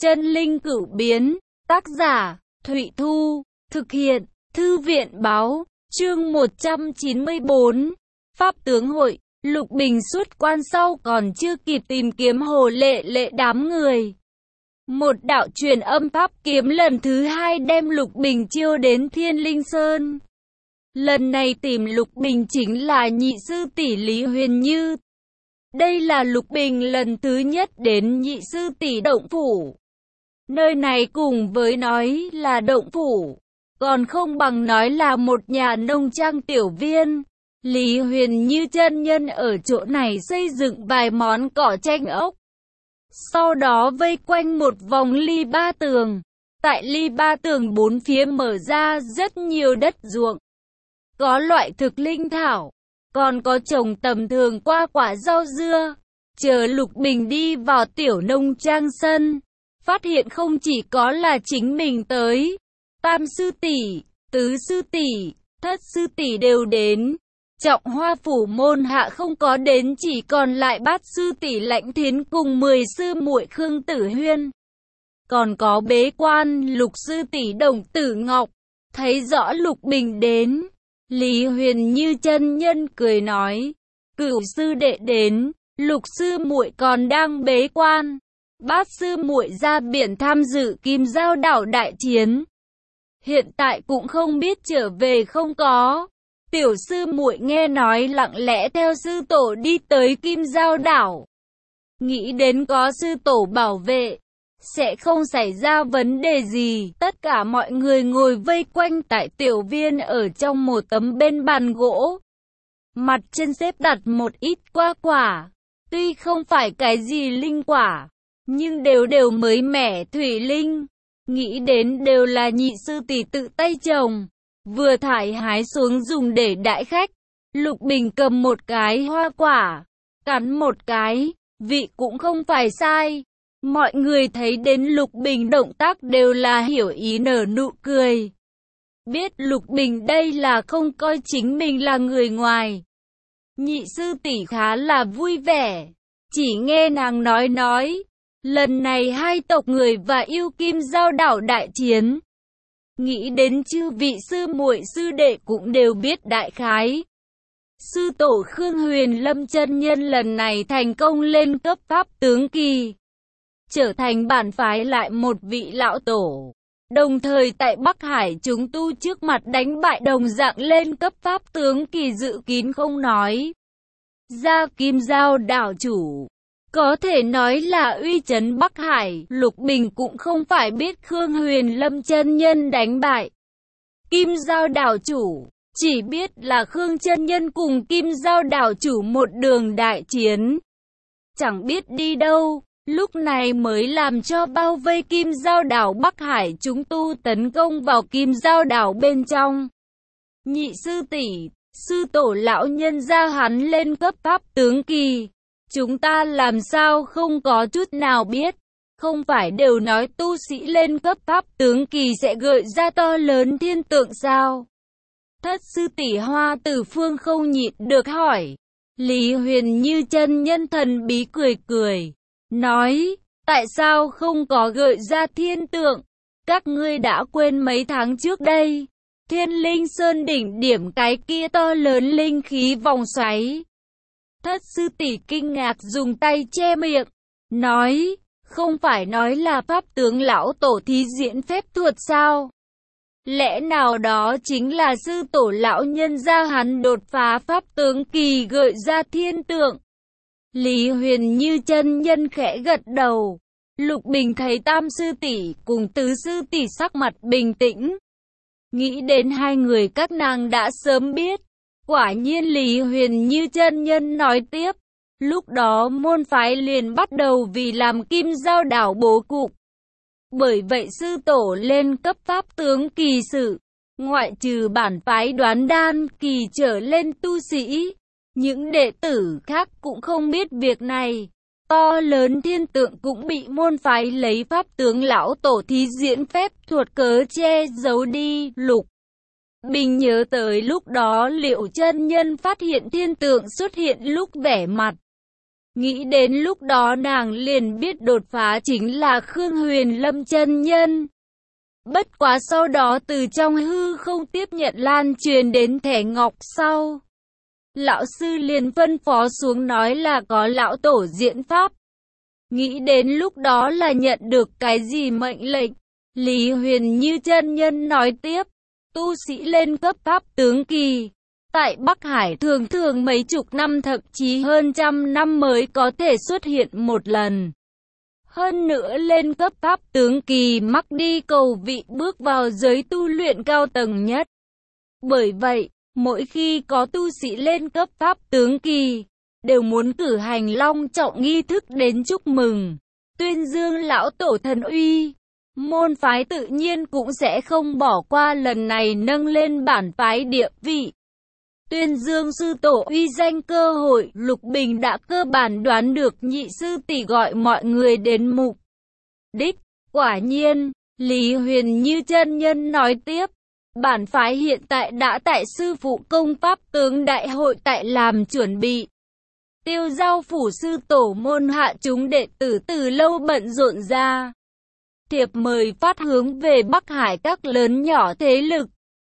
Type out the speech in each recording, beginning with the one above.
Chân linh cửu biến, tác giả, Thụy Thu, thực hiện, Thư viện báo, chương 194, Pháp tướng hội, Lục Bình xuất quan sau còn chưa kịp tìm kiếm Hồ Lệ Lệ đám người. Một đạo truyền âm pháp kiếm lần thứ hai đem Lục Bình chiêu đến Thiên Linh Sơn. Lần này tìm Lục Bình chính là nhị sư tỷ Lý Huyền Như. Đây là Lục Bình lần thứ nhất đến nhị sư tỷ động phủ. Nơi này cùng với nói là động phủ, còn không bằng nói là một nhà nông trang tiểu viên. Lý Huyền Như chân nhân ở chỗ này xây dựng vài món cỏ tranh ốc. Sau đó vây quanh một vòng ly ba tường. Tại ly ba tường bốn phía mở ra rất nhiều đất ruộng. Có loại thực linh thảo, còn có trồng tầm thường qua quả rau dưa. Chờ Lục Bình đi vào tiểu nông trang sân, phát hiện không chỉ có là chính mình tới, tam sư tỷ, tứ sư tỷ, thất sư tỷ đều đến. Trọng Hoa phủ môn hạ không có đến, chỉ còn lại bát sư tỷ Lãnh Thiến cùng 10 sư muội Khương Tử Huyên. Còn có bế quan Lục sư tỷ Đồng Tử Ngọc. Thấy rõ Lục Bình đến, Lý Huyền Như chân nhân cười nói: "Cửu sư đệ đến, Lục sư muội còn đang bế quan. Bát sư muội ra biển tham dự Kim Giao đảo đại chiến, hiện tại cũng không biết trở về không có. Tiểu sư muội nghe nói lặng lẽ theo sư tổ đi tới Kim Giao đảo, nghĩ đến có sư tổ bảo vệ, sẽ không xảy ra vấn đề gì." Tất cả mọi người ngồi vây quanh tại tiểu viên ở trong một tấm bên bàn gỗ. Mặt trên xếp đặt một ít hoa quả, tuy không phải cái gì linh quả, nhưng đều mới mẻ thủy linh. Nghĩ đến đều là nhị sư tỷ tự tay trồng, vừa thải hái xuống dùng để đãi khách. Lục Bình cầm một cái hoa quả, cắn một cái, vị cũng không phải sai. Mọi người thấy đến Lục Bình động tác đều là hiểu ý nở nụ cười. Biết Lục Bình đây là không coi chính mình là người ngoài. Nhị sư tỷ khá là vui vẻ, chỉ nghe nàng nói, lần này hai tộc người và yêu Kim Giao đảo đại chiến. Nghĩ đến chư vị sư muội sư đệ cũng đều biết đại khái. Sư tổ Khương Huyền Lâm chân nhân lần này thành công lên cấp pháp tướng kỳ, trở thành bản phái lại một vị lão tổ. Đồng thời tại Bắc Hải chúng tu trước mặt đánh bại đồng dạng lên cấp pháp tướng kỳ dự kín không nói ra Kim Giao đảo chủ. Có thể nói là uy chấn Bắc Hải. Lục Bình cũng không phải biết Khương Huyền Lâm chân nhân đánh bại Kim Giao đảo chủ, chỉ biết là Khương chân nhân cùng Kim Giao đảo chủ một đường đại chiến, chẳng biết đi đâu. Lúc này mới làm cho bao vây Kim Giao đảo Bắc Hải chúng tu tấn công vào Kim Giao đảo bên trong. Nhị sư tỷ, sư tổ lão nhân gia hắn lên cấp pháp tướng kỳ, chúng ta làm sao không có chút nào biết. Không phải đều nói tu sĩ lên cấp pháp tướng kỳ sẽ gợi ra to lớn thiên tượng sao? Thất sư tỷ Hoa Tử Phương không nhịn được hỏi. Lý Huyền Như chân nhân thần bí cười, nói: tại sao không có gợi ra thiên tượng? Các ngươi đã quên mấy tháng trước đây, Thiên Linh Sơn đỉnh điểm cái kia to lớn linh khí vòng xoáy. Thất sư tỷ kinh ngạc dùng tay che miệng, nói: không phải nói là pháp tướng lão tổ thí diễn phép thuật sao? Lẽ nào đó chính là sư tổ lão nhân gia hắn đột phá pháp tướng kỳ gợi ra thiên tượng? Lý Huyền Như chân nhân khẽ gật đầu. Lục Bình thấy tam sư tỷ cùng tứ sư tỷ sắc mặt bình tĩnh, nghĩ đến hai người các nàng đã sớm biết. Quả nhiên Lý Huyền Như chân nhân nói tiếp, lúc đó môn phái liền bắt đầu vì làm Kim Giao đảo bố cục. Bởi vậy sư tổ lên cấp pháp tướng kỳ sự, ngoại trừ bản phái đoán đan kỳ trở lên tu sĩ, những đệ tử khác cũng không biết việc này. To lớn thiên tượng cũng bị môn phái lấy pháp tướng lão tổ thí diễn phép thuật cớ che giấu đi. Lục Bình nhớ tới lúc đó Liệu chân nhân phát hiện thiên tượng xuất hiện lúc vẻ mặt Nghĩ đến lúc đó nàng liền biết đột phá chính là Khương Huyền Lâm chân nhân. Bất quá sau đó từ trong hư không tiếp nhận lan truyền đến thẻ ngọc sau. Lão sư liền phân phó xuống nói là có lão tổ diễn pháp. Nghĩ đến lúc đó là nhận được cái gì mệnh lệnh. Lý Huyền Như chân nhân nói tiếp, tu sĩ lên cấp pháp tướng kỳ. Tại Bắc Hải thường thường mấy chục năm thậm chí hơn trăm năm mới có thể xuất hiện một lần. Hơn nữa lên cấp pháp tướng kỳ mắc đi cầu vị bước vào giới tu luyện cao tầng nhất. Bởi vậy, mỗi khi có tu sĩ lên cấp pháp tướng kỳ, đều muốn cử hành long trọng nghi thức đến chúc mừng, tuyên dương lão tổ thần uy. Môn phái tự nhiên cũng sẽ không bỏ qua lần này nâng lên bản phái địa vị. Tuyên dương sư tổ uy danh cơ hội, Lục Bình đã cơ bản đoán được nhị sư tỷ gọi mọi người đến mục đích. Quả nhiên, Lý Huyền Như chân nhân nói tiếp, bản phái hiện tại đã tại sư phụ công pháp tướng đại hội tại làm chuẩn bị. Tiêu giao phủ sư tổ môn hạ chúng đệ tử từ lâu bận rộn ra. Thiệp mời phát hướng về Bắc Hải các lớn nhỏ thế lực.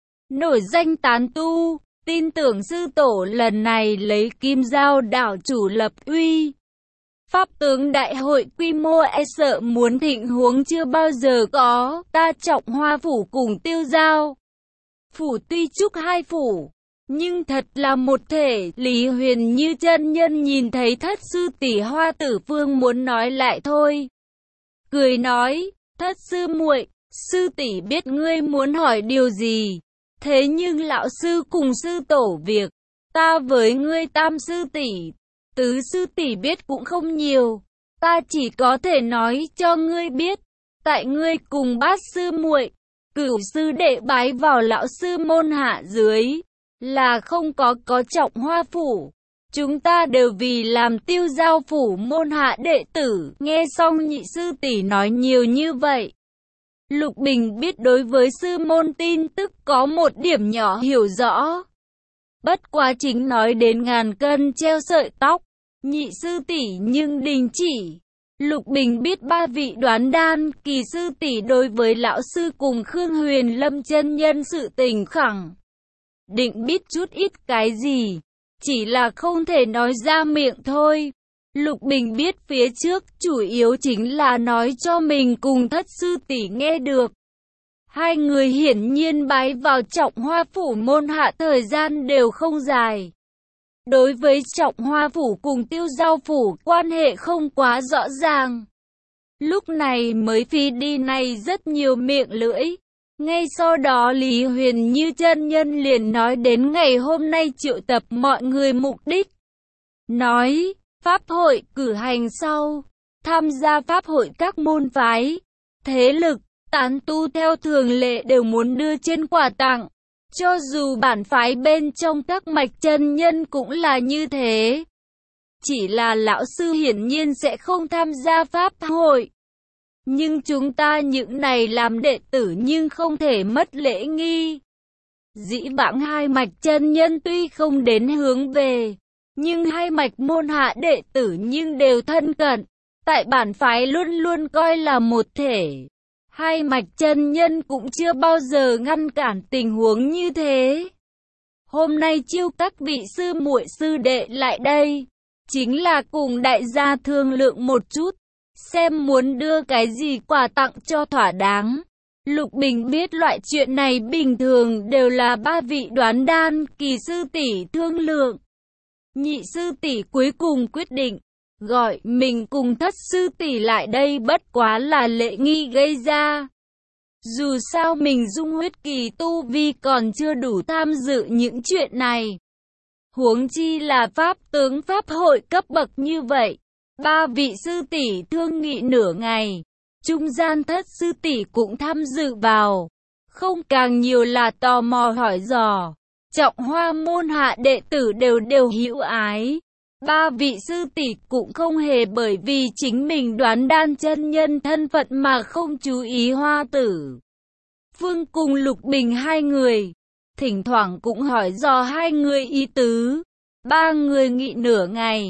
Nổi danh tán tu, tin tưởng sư tổ lần này lấy Kim Giao đảo chủ lập uy. Pháp tướng đại hội quy mô e sợ muốn thịnh huống chưa bao giờ có, ta Trọng Hoa phủ cùng Tiêu Giao phủ tuy trúc hai phủ, nhưng thật là một thể. Lý Huyền Như chân nhân nhìn thấy thất sư tỷ Hoa Tử Phương muốn nói lại thôi. Cười nói, thất sư muội, sư tỷ biết ngươi muốn hỏi điều gì. Thế nhưng lão sư cùng sư tổ việc, ta với ngươi tam sư tỷ, tứ sư tỷ biết cũng không nhiều. Ta chỉ có thể nói cho ngươi biết, tại ngươi cùng bát sư muội, cửu sư đệ bái vào lão sư môn hạ dưới, là không có Trọng Hoa phủ. Chúng ta đều vì làm Tiêu Giao phủ môn hạ đệ tử. Nghe xong nhị sư tỷ nói nhiều như vậy, Lục Bình biết đối với sư môn tin tức có một điểm nhỏ hiểu rõ. Bất quá chính nói đến ngàn cân treo sợi tóc, nhị sư tỷ nhưng đình chỉ. Lục Bình biết ba vị đoán đan kỳ sư tỷ đối với lão sư cùng Khương Huyền Lâm chân nhân sự tình khẳng định biết chút ít cái gì, chỉ là không thể nói ra miệng thôi. Lục Bình biết phía trước chủ yếu chính là nói cho mình cùng thất sư tỷ nghe được. Hai người hiển nhiên bái vào Trọng Hoa phủ môn hạ thời gian đều không dài. Đối với Trọng Hoa phủ cùng Tiêu Giao phủ quan hệ không quá rõ ràng. Lúc này mới phi đi này rất nhiều miệng lưỡi. Ngay sau đó Lý Huyền Như chân nhân liền nói đến ngày hôm nay triệu tập mọi người mục đích. Nói, pháp hội cử hành sau, tham gia pháp hội các môn phái, thế lực, tán tu theo thường lệ đều muốn đưa trên quà tặng. Cho dù bản phái bên trong các mạch chân nhân cũng là như thế. Chỉ là lão sư hiển nhiên sẽ không tham gia pháp hội. Nhưng chúng ta những này làm đệ tử nhưng không thể mất lễ nghi. Dĩ vãng hai mạch chân nhân tuy không đến hướng về, nhưng hai mạch môn hạ đệ tử nhưng đều thân cận. Tại bản phái luôn luôn coi là một thể. Hai mạch chân nhân cũng chưa bao giờ ngăn cản tình huống như thế. Hôm nay chiêu các vị sư muội sư đệ lại đây, chính là cùng đại gia thương lượng một chút, xem muốn đưa cái gì quà tặng cho thỏa đáng. Lục Bình biết loại chuyện này bình thường đều là ba vị đoán đan kỳ sư tỷ thương lượng. Nhị sư tỷ cuối cùng quyết định, gọi mình cùng thất sư tỷ lại đây bất quá là lễ nghi gây ra. Dù sao mình dung huyết kỳ tu vi còn chưa đủ tham dự những chuyện này. Huống chi là pháp tướng pháp hội cấp bậc như vậy. Ba vị sư tỷ thương nghị nửa ngày. Trung gian thất sư tỷ cũng tham dự vào. Không càng nhiều là tò mò hỏi dò. Trọng Hoa môn hạ đệ tử đều hữu ái. Ba vị sư tỷ cũng không hề bởi vì chính mình đoán đan chân nhân thân phận mà không chú ý Hoa Tử Phương cùng Lục Bình hai người. Thỉnh thoảng cũng hỏi dò hai người ý tứ. Ba người nghị nửa ngày.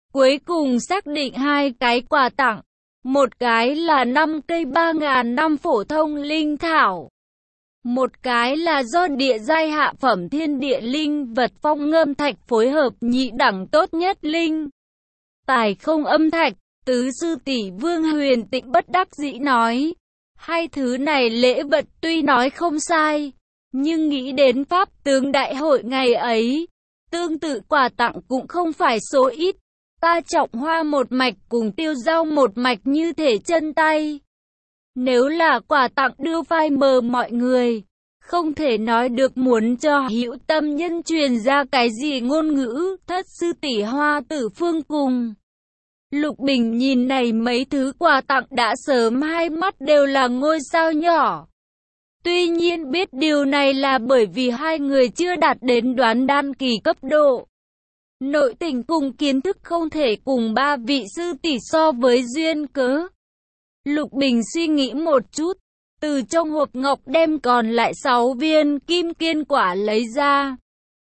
Cuối cùng xác định 2 cái quà tặng. Một cái là 5 cây 3.000 năm phổ thông linh thảo. Một cái là do địa giai hạ phẩm thiên địa linh vật phong ngâm thạch phối hợp nhị đẳng tốt nhất linh tài không âm thạch. Tứ sư tỷ Vương Huyền Tịnh bất đắc dĩ nói. 2 thứ này lễ vật tuy nói không sai, nhưng nghĩ đến pháp tướng đại hội ngày ấy, tương tự quà tặng cũng không phải số ít. Ta Trọng Hoa một mạch cùng Tiêu Dao một mạch như thể chân tay. Nếu là quà tặng đưa phai mờ mọi người, không thể nói được muốn cho hữu tâm nhân truyền ra cái gì ngôn ngữ. Thất sư tỷ Hoa Tử Phương cùng Lục Bình nhìn này mấy thứ quà tặng đã sớm hai mắt đều là ngôi sao nhỏ. Tuy nhiên biết điều này là bởi vì hai người chưa đạt đến đoán đan kỳ cấp độ. Nội tình cùng kiến thức không thể cùng 3 vị sư tỷ so với duyên cớ. Lục Bình suy nghĩ một chút, từ trong hộp ngọc đem còn lại 6 viên kim kiên quả lấy ra.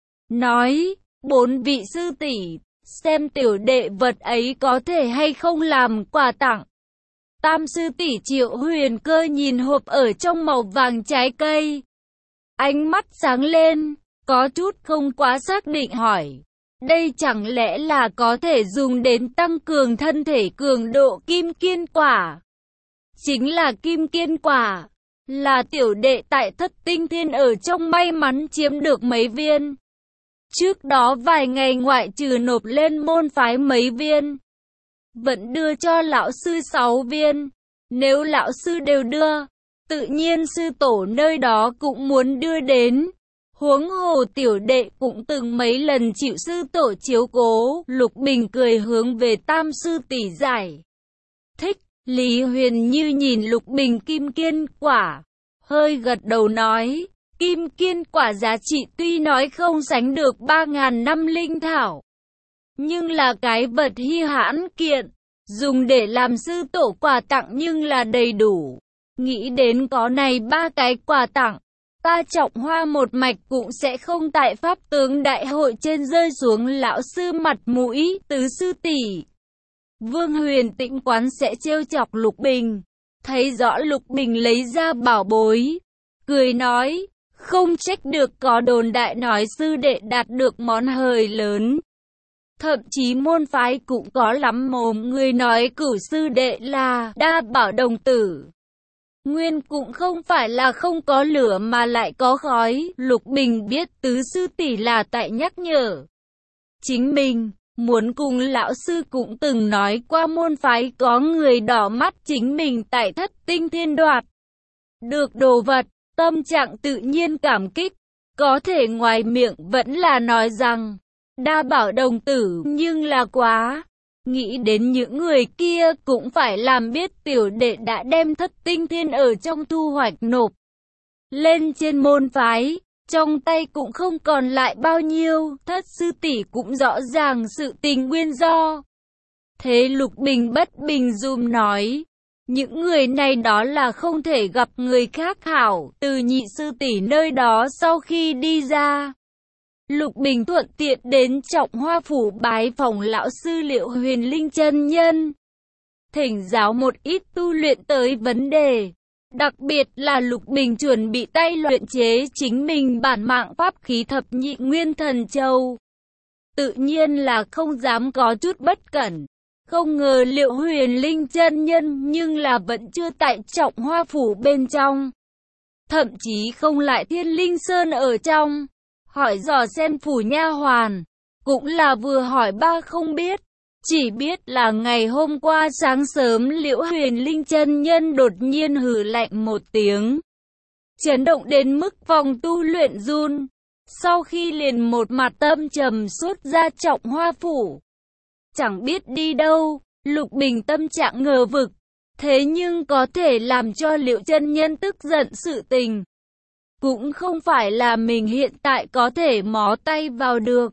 Nói, 4 vị sư tỷ, xem tiểu đệ vật ấy có thể hay không làm quà tặng. Tam sư tỷ Triệu Huyền Cơ nhìn hộp ở trong màu vàng trái cây. Ánh mắt sáng lên, có chút không quá xác định hỏi. Đây chẳng lẽ là có thể dùng đến tăng cường thân thể cường độ kim kiên quả? Chính là kim kiên quả, là tiểu đệ tại Thất Tinh Thiên ở trong may mắn chiếm được mấy viên. Trước đó vài ngày ngoại trừ nộp lên môn phái mấy viên, vẫn đưa cho lão sư 6 viên. Nếu lão sư đều đưa, tự nhiên sư tổ nơi đó cũng muốn đưa đến. Huống hồ tiểu đệ cũng từng mấy lần chịu sư tổ chiếu cố. Lục Bình cười hướng về Tam sư tỷ giải thích. Lý Huyền Như nhìn Lục Bình kim kiên quả, hơi gật đầu nói, kim kiên quả giá trị tuy nói không sánh được 3.000 năm linh thảo, nhưng là cái vật hi hãn kiện, dùng để làm sư tổ quà tặng nhưng là đầy đủ. Nghĩ đến có này 3 cái quà tặng, ta Trọng Hoa một mạch cũng sẽ không tại pháp tướng đại hội trên rơi xuống lão sư mặt mũi. Tứ sư tỷ Vương Huyền Tĩnh quán sẽ trêu chọc Lục Bình, thấy rõ Lục Bình lấy ra bảo bối, cười nói, không trách được có đồn đại nói sư đệ đạt được món hời lớn. Thậm chí môn phái cũng có lắm mồm người nói cửu sư đệ là Đa Bảo đồng tử. Nguyên cũng không phải là không có lửa mà lại có khói. Lục Bình biết tứ sư tỷ là tại nhắc nhở chính mình. Muốn cùng lão sư cũng từng nói qua môn phái có người đỏ mắt chính mình tại Thất Tinh Thiên đoạt được đồ vật, tâm trạng tự nhiên cảm kích. Có thể ngoài miệng vẫn là nói rằng Đa Bảo đồng tử, nhưng là quá. Nghĩ đến những người kia cũng phải làm biết tiểu đệ đã đem Thất Tinh Thiên ở trong thu hoạch nộp lên trên môn phái, trong tay cũng không còn lại bao nhiêu. Thất sư tỷ cũng rõ ràng sự tình nguyên do. Thế Lục Bình bất bình dùm nói, những người này đó là không thể gặp người khác hảo. Từ nhị sư tỷ nơi đó sau khi đi ra, Lục Bình thuận tiện đến Trọng Hoa phủ bái phòng lão sư Liệu Huyền Linh chân nhân, thỉnh giáo một ít tu luyện tới vấn đề. Đặc biệt là Lục Bình chuẩn bị tay luyện chế chính mình bản mạng pháp khí thập nhị nguyên thần châu. Tự nhiên là không dám có chút bất cẩn. Không ngờ Liệu Huyền Linh chân nhân nhưng là vẫn chưa tại Trọng Hoa phủ bên trong, thậm chí không lại Thiên Linh Sơn ở trong. Hỏi dò xem phủ nha hoàn, cũng là vừa hỏi ba không biết. Chỉ biết là ngày hôm qua sáng sớm Liễu Huyền Linh chân nhân đột nhiên hừ lạnh một tiếng, chấn động đến mức phòng tu luyện run. Sau khi liền một mặt tâm trầm xuất ra Trọng Hoa phủ, chẳng biết đi đâu. Lục Bình tâm trạng ngờ vực, thế nhưng có thể làm cho Liễu chân nhân tức giận sự tình, cũng không phải là mình hiện tại có thể mó tay vào được.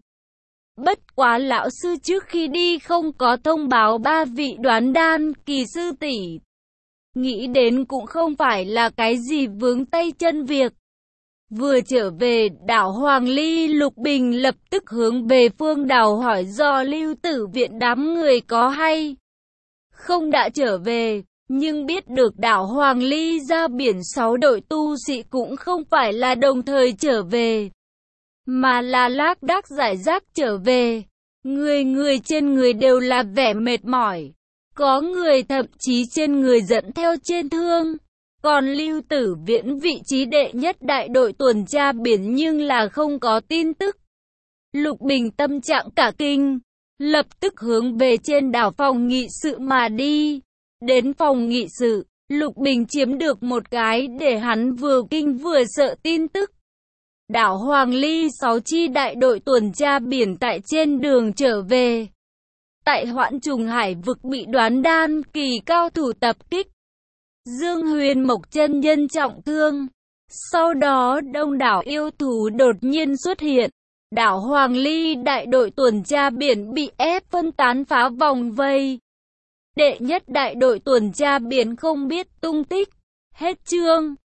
Bất quá lão sư trước khi đi không có thông báo 3 vị đoán đan kỳ sư tỷ, nghĩ đến cũng không phải là cái gì vướng tay chân việc. Vừa trở về đảo Hoàng Ly, Lục Bình lập tức hướng về Phương Đào hỏi do Lưu Tử Viện đám người có hay không đã trở về, nhưng biết được đảo Hoàng Ly ra biển 6 đội tu sĩ cũng không phải là đồng thời trở về, mà là lác đác rải rác trở về. Người trên người đều là vẻ mệt mỏi, có người thậm chí trên người dẫn theo trên thương. Còn Lưu Tử Viễn vị trí đệ nhất đại đội tuần tra biển nhưng là không có tin tức. Lục Bình tâm trạng cả kinh, lập tức hướng về trên đảo phòng nghị sự mà đi. Đến phòng nghị sự, Lục Bình chiếm được một cái để hắn vừa kinh vừa sợ tin tức. Đảo Hoàng Ly 6 chi đại đội tuần tra biển tại trên đường trở về. Tại Hoãn Trùng Hải vực bị Đoán Đan kỳ cao thủ tập kích. Dương Huyền Mộc chân nhân trọng thương. Sau đó đông đảo yêu thú đột nhiên xuất hiện. Đảo Hoàng Ly đại đội tuần tra biển bị ép phân tán phá vòng vây. Đệ nhất đại đội tuần tra biển không biết tung tích. Hết chương.